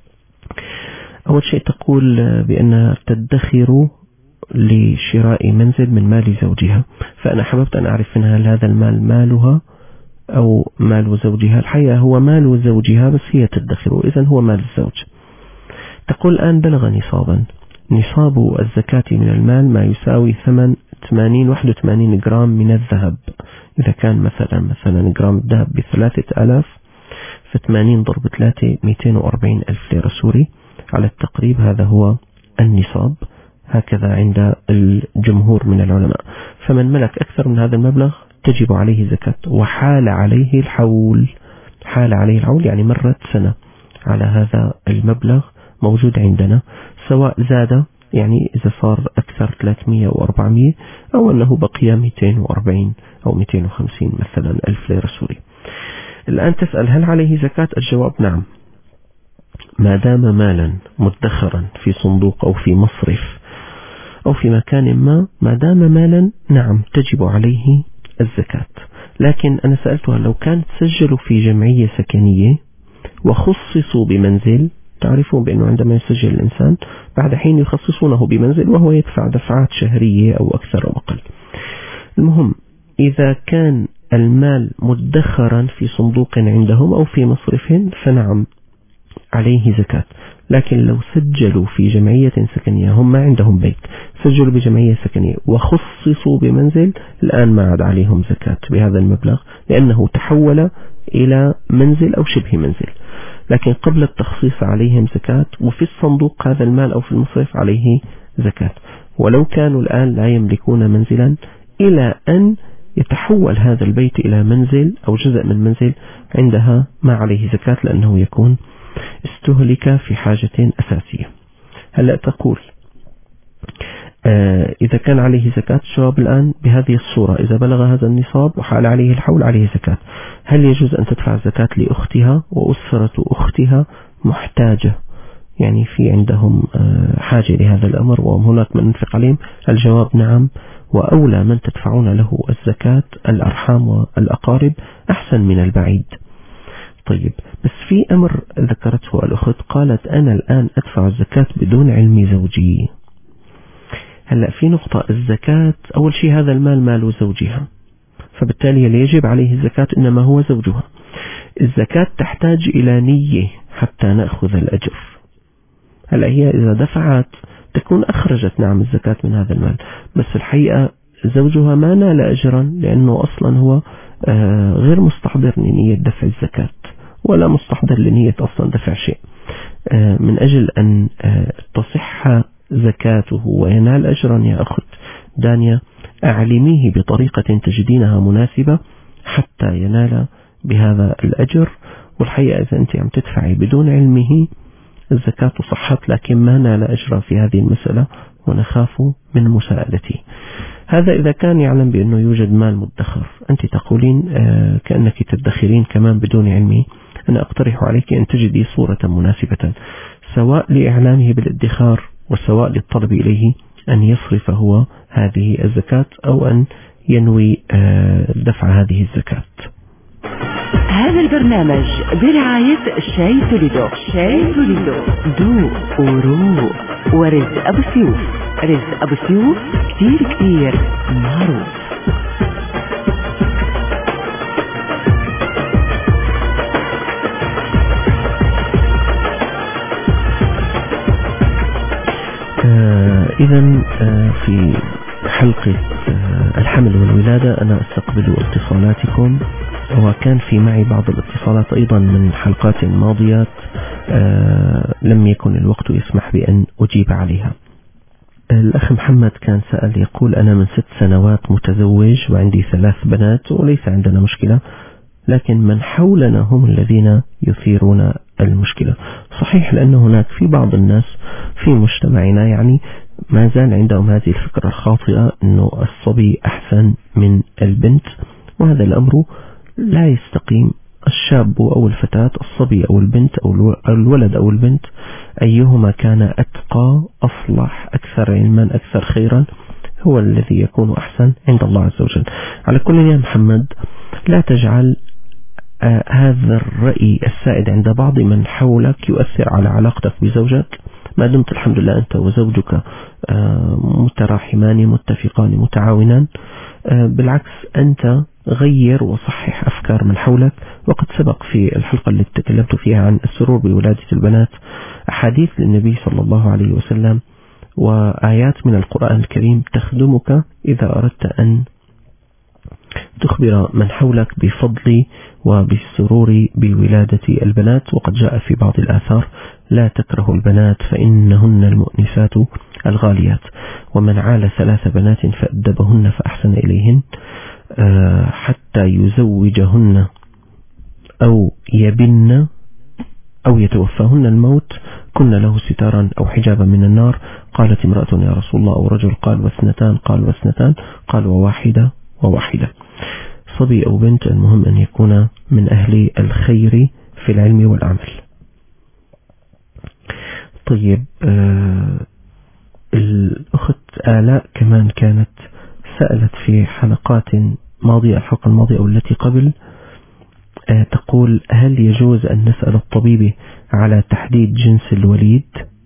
أول شيء تقول بأنها تدخر لشراء منزل من مال زوجها، فأنا حببت أن أعرف منها هل هذا المال مالها أو مال زوجها. الحقيقة هو مال زوجها بس هي تدخره، إذن هو مال الزوج. تقول الآن بلغ نصابا، نصاب الزكاة من المال ما يساوي ثمن 81 جرام من الذهب. إذا كان مثلا جرام الذهب ب3000، ف80 ضرب 3 240 ألف ليرة سوري على التقريب، هذا هو النصاب، هكذا عند الجمهور من العلماء. فمن ملك أكثر من هذا المبلغ تجب عليه زكاة، وحال عليه الحول. حال عليه الحول يعني مرت سنة على هذا المبلغ موجود عندنا، سواء زاد يعني إذا صار أكثر 300 و400، أو أنه بقي 240 أو 250 مثلا ألف ليرة سوري. الآن تسأل هل عليه زكاة؟ الجواب نعم، ما دام مالا مدخرا في صندوق أو في مصرف أو في مكان ما دام مالا نعم تجب عليه الزكاة. لكن أنا سألتها لو كانت سجلوا في جمعية سكنية وخصصوا بمنزل، تعرفون بأنه عندما يسجل الإنسان بعد حين يخصصونه بمنزل وهو يدفع دفعات شهرية أو أكثر أو أقل. المهم إذا كان المال مدخرا في صندوق عندهم أو في مصرفهم فنعم عليه زكاة. لكن لو سجلوا في جمعية سكنية، هم ما عندهم بيت، سجلوا بجمعية سكنية وخصصوا بمنزل، الآن ما عاد عليهم زكاة بهذا المبلغ، لأنه تحول إلى منزل أو شبه منزل. لكن قبل التخصيص عليهم زكاة، وفي الصندوق هذا المال أو في المصرف عليه زكاة. ولو كانوا الآن لا يملكون منزلا إلى أن يتحول هذا البيت إلى منزل أو جزء من منزل، عندها ما عليه زكاة لأنه يكون استهلك في حاجة أساسية. هلأ تقول إذا كان عليه زكاة، الجواب الآن بهذه الصورة: إذا بلغ هذا النصاب وحال عليه الحول عليه زكاة. هل يجوز أن تدفع الزكاة لأختها وأسرة أختها محتاجة، يعني في عندهم حاجة لهذا الأمر وهناك من ينفق عليهم؟ الجواب نعم، وأولى من تدفعون له الزكاة الأرحام والأقارب أحسن من البعيد. طيب، بس في أمر ذكرته الأخت، قالت أنا الآن أدفع الزكاة بدون علم زوجي. هلأ في نقطة، الزكاة أول شيء هذا المال مال زوجها، فبالتالي اللي يجب عليه الزكاة إنما هو زوجها. الزكاة تحتاج إلى نية حتى نأخذ الأجر. هلأ هي إذا دفعت تكون أخرجت نعم الزكاة من هذا المال، بس الحقيقة زوجها ما نال أجرا لأنه أصلا هو غير مستحضر لنية دفع الزكاة ولا مستحضر لنية أصلا دفع شيء. من أجل أن تصح زكاته وينال أجرا يا أخت دانيا، أعلميه بطريقة تجدينها مناسبة حتى ينال بهذا الأجر. والحقيقة إذا أنت عم تدفعي بدون علمه الزكاة صحت، لكن ما نال أجرا في هذه المسألة ونخاف من مساءلته. هذا إذا كان يعلم بأنه يوجد مال مدخر. أنت تقولين كأنك تدخرين كمان بدون علمه. أنا أقترح عليك أن تجدي صورة مناسبة، سواء لإعلامه بالادخار وسواء للطلب إليه أن يصرف هو هذه الزكاة أو أن ينوي دفع هذه الزكاة. هذا البرنامج برعاية شاي توليدو. شاي توليدو ذوق وروق ورزق أبو سيوف. رزق أبو سيوف كتير كتير معروف. إذن في حلقة الحمل والولادة أنا أستقبل اتصالاتكم، وكان في معي بعض الاتصالات أيضا من حلقات ماضيات لم يكن الوقت يسمح بأن أجيب عليها. الأخ محمد كان سأل يقول أنا من 6 سنوات متزوج وعندي 3 بنات وليس عندنا مشكلة، لكن من حولنا هم الذين يثيرون المشكلة. صحيح، لأن هناك في بعض الناس في مجتمعنا يعني ما زال عندهم هذه الفكرة الخاطئة أنه الصبي أحسن من البنت، وهذا الأمر لا يستقيم. الشاب أو الفتاة، الصبي أو البنت أو الولد أو البنت، أيهما كان أتقى أصلح أكثر علما أكثر خيرا هو الذي يكون أحسن عند الله عز وجل. على كل يا محمد، لا تجعل هذا الرأي السائد عند بعض من حولك يؤثر على علاقتك بزوجك، ما دمت الحمد لله أنت وزوجك متراحمان متفقان متعاونان. بالعكس، أنت غير وصحح أفكار من حولك. وقد سبق في الحلقة اللي تكلمت فيها عن السرور بولادة البنات أحاديث للنبي صلى الله عليه وسلم وآيات من القرآن الكريم تخدمك إذا أردت أن تخبر من حولك بفضل وبالسرور بولادة البنات. وقد جاء في بعض الآثار لا تكره البنات فإنهن المؤنسات الغاليات، ومن عال 3 بنات فأدبهن فأحسن إليهن حتى يزوجهن أو يبن أو يتوفاهن الموت كن له ستارا أو حجابا من النار. قالت امرأة يا رسول الله أو رجل؟ قال واثنتان. قال واثنتان؟ قال وواحدة وواحدة. صبي أو بنت، المهم أن يكون من أهل الخير في العلم والعمل. طيب، الأخت آلاء كمان كانت سألت في حلقات ماضية، الحلقة الماضية أو التي قبل، تقول هل يجوز أن نسأل الطبيب على تحديد جنس الوليد؟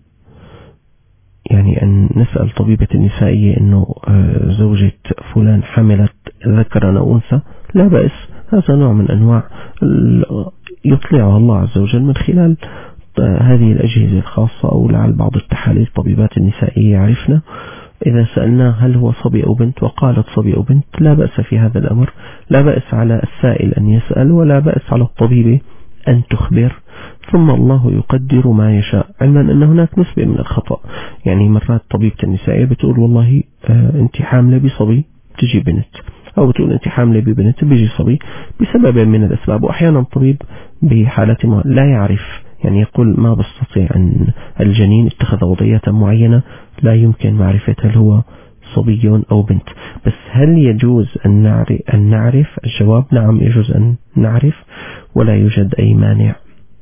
يعني أن نسأل طبيبة النسائية أنه زوجة فلان حملت ذكرا أو أنثى، لا بأس. هذا نوع من أنواع يطلعها الله عز وجل من خلال هذه الأجهزة الخاصة، أو لعل بعض التحاليل الطبيبات النسائية يعرفنا. إذا سألناه هل هو صبي أو بنت وقالت صبي أو بنت، لا بأس في هذا الأمر. لا بأس على السائل أن يسأل، ولا بأس على الطبيب أن تخبر. ثم الله يقدر ما يشاء، علما أن هناك نسبة من الخطأ. يعني مرات طبيبة النسائية بتقول والله أنت حاملة بصبي تجي بنت، أو بتقول أنت حاملة ببنت بيجي صبي بسبب من الأسباب. وأحيانا الطبيب بحالة لا يعرف، يعني يقول ما بستطيع أن الجنين اتخذ وضعية معينة لا يمكن معرفة هل هو صبي أو بنت. بس هل يجوز أن نعرف؟ الجواب نعم، يجوز أن نعرف، ولا يوجد أي مانع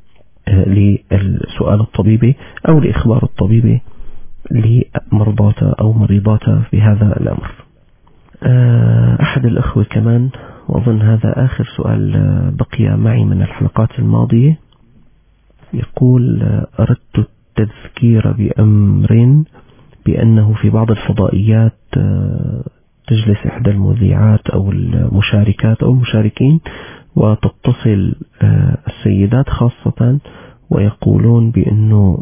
للسؤال الطبيبي أو لإخبار الطبيب لمرضاته أو مريضاته في هذا الأمر. أحد الأخوة كمان، وأظن هذا آخر سؤال بقي معي من الحلقات الماضية، يقول أردت التذكير بأمر، بأنه في بعض الفضائيات تجلس إحدى المذيعات أو المشاركات أو المشاركين وتتصل السيدات خاصة ويقولون بأنه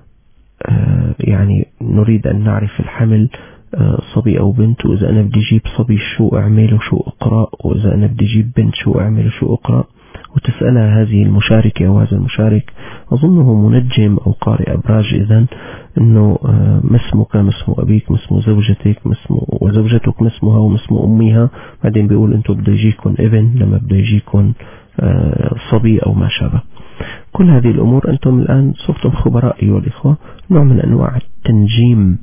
يعني نريد أن نعرف الحمل صبي أو بنت، وإذا أنا بدي أجيب صبي شو أعمل وشو أقرأ، وإذا أنا بدي أجيب بنت شو أعمل وشو أقرأ. وتسألها هذه المشاركة أو هذا المشارك، أظنه منجم أو قارئ أبراج، إذن أنه ما اسمك، ما اسم أبيك، ما اسم زوجتك، وزوجتك ما اسمها وما اسم أمها، بعدين بيقول أنتم بده يجيكم ابن لما بده يجيكم صبي أو ما شابه. كل هذه الأمور أنتم الآن صرتم خبراء أيها الإخوة، نوع من أنواع التنجيم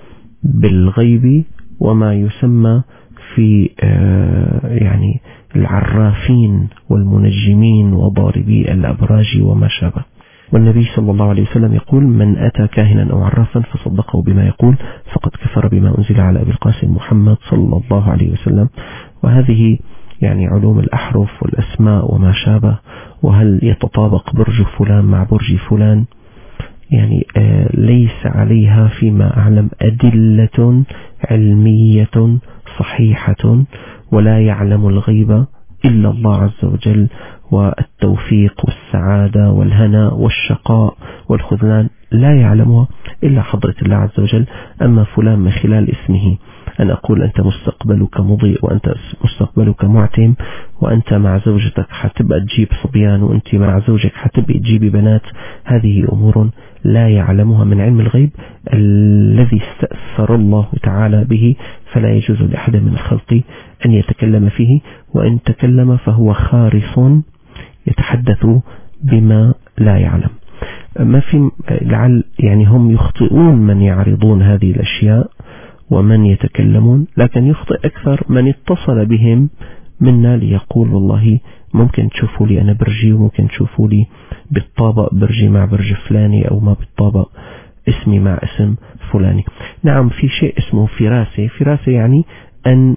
بالغيب، وما يسمى في يعني العرافين والمنجمين وضاربي الأبراج وما شابه. والنبي صلى الله عليه وسلم يقول: من أتى كاهنا أو عرافا فصدقه بما يقول فقد كفر بما أنزل على أبي القاسم محمد صلى الله عليه وسلم. وهذه يعني علوم الأحرف والأسماء وما شابه، وهل يتطابق برج فلان مع برج فلان، يعني ليس عليها فيما أعلم أدلة علمية صحيحة، ولا يعلم الغيب إلا الله عز وجل، والتوفيق والسعادة والهناء والشقاء والخذلان لا يعلمها إلا حضرة الله عز وجل. أما فلان من خلال اسمه أن أقول أنت مستقبلك مضيء، وأنت مستقبلك معتم، وأنت مع زوجتك حتبقى تجيب صبيان، وأنت مع زوجك حتبقى تجيبي بنات، هذه أمور لا يعلمها من علم الغيب الذي استأثر الله تعالى به، فلا يجوز لأحد من الخلق أن يتكلم فيه، وإن تكلم فهو خارص يتحدث بما لا يعلم. ما في لعل يعني هم يخطئون من يعرضون هذه الأشياء ومن يتكلمون، لكن يخطئ أكثر من اتصل بهم منا ليقول والله ممكن تشوفوا لي أنا برجي، وممكن تشوفوا لي بالطابق برجي مع برج فلاني، أو ما بالطابق اسمي مع اسم فلاني. نعم، في شيء اسمه فراسة. فراسة يعني أن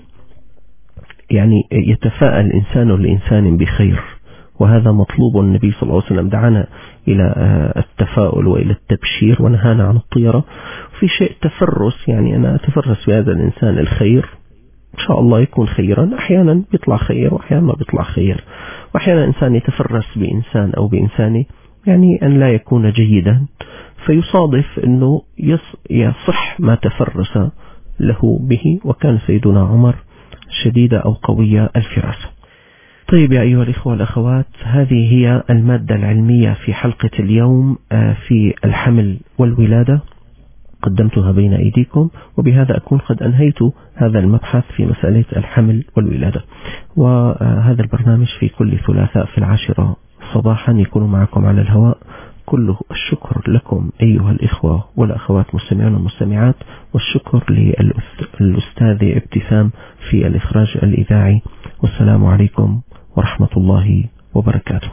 يعني يتفاءل الإنسان لإنسان بخير، وهذا مطلوب. النبي صلى الله عليه وسلم دعانا إلى التفاؤل وإلى التبشير ونهانا عن الطيرة. في شيء تفرس، يعني أنا أتفرس بهذا الإنسان الخير، إن شاء الله يكون خيرا. أحيانا بيطلع خير وأحيانا ما بيطلع خير، وأحيانا إنسان يتفرس بإنسان أو بإنسانة يعني أن لا يكون جيدا، فيصادف أنه يصح ما تفرس له به. وكان سيدنا عمر شديدة أو قوية الفراسة. طيب يا أيها الإخوة والأخوات، هذه هي المادة العلمية في حلقة اليوم في الحمل والولادة، قدمتها بين أيديكم، وبهذا أكون قد أنهيت هذا المبحث في مسألة الحمل والولادة. وهذا البرنامج في كل ثلاثاء في 10 صباحا يكون معكم على الهواء. كله الشكر لكم أيها الإخوة والأخوات مستمعون والمستمعات، والشكر للأستاذ ابتسام في الإخراج الإذاعي. والسلام عليكم ورحمة الله وبركاته.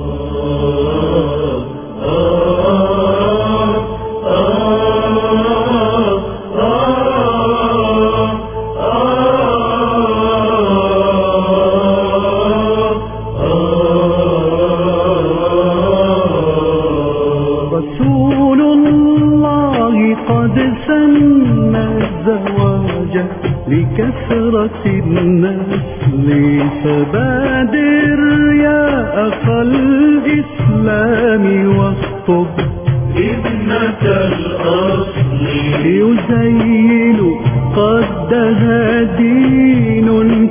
رسول الله قد سن الزواج لكثرة النسل، فبادر يا أخا الإسلام واخطب ابنة الأصل، يزين قدها دين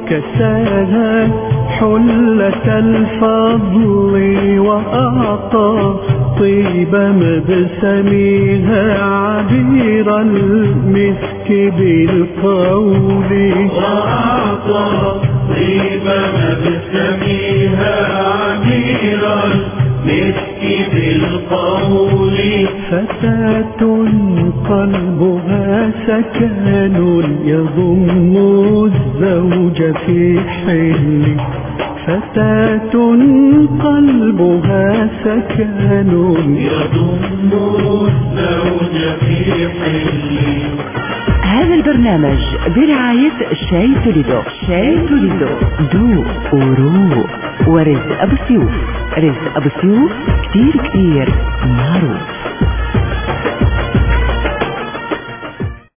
كساها حلة الفضل، وأعطى طيب مبسميها عبير المسك بالقول وأعطى طيب مبسميها عبير المسك بالقول فتاة قلبها سكن يضم الزوج في حل فتاة قلبها سكن يضم الزوج في حل. هذا البرنامج برعاية شاي توليدو. شاي توليدو ذوق وروق. ورزق أبو سيوف. رزق أبو سيوف كتير معروف.